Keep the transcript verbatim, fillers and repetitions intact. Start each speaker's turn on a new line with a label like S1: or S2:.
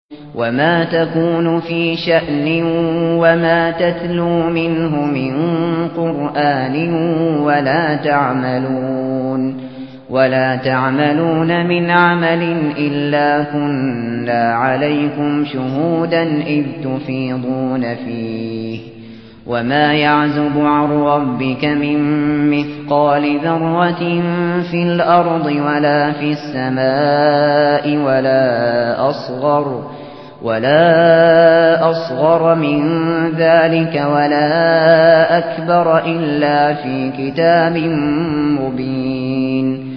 S1: وما تكون في شأن وما تتلو منه من قرآن ولا تعملون ولا تعملون من عمل إلا كنا عليكم شهودا إذ تفيضون فيه وما يعزب عن ربك من مثقال ذرة في الأرض ولا في السماء ولا أصغر ولا أصغر من ذلك ولا أكبر إلا في كتاب مبين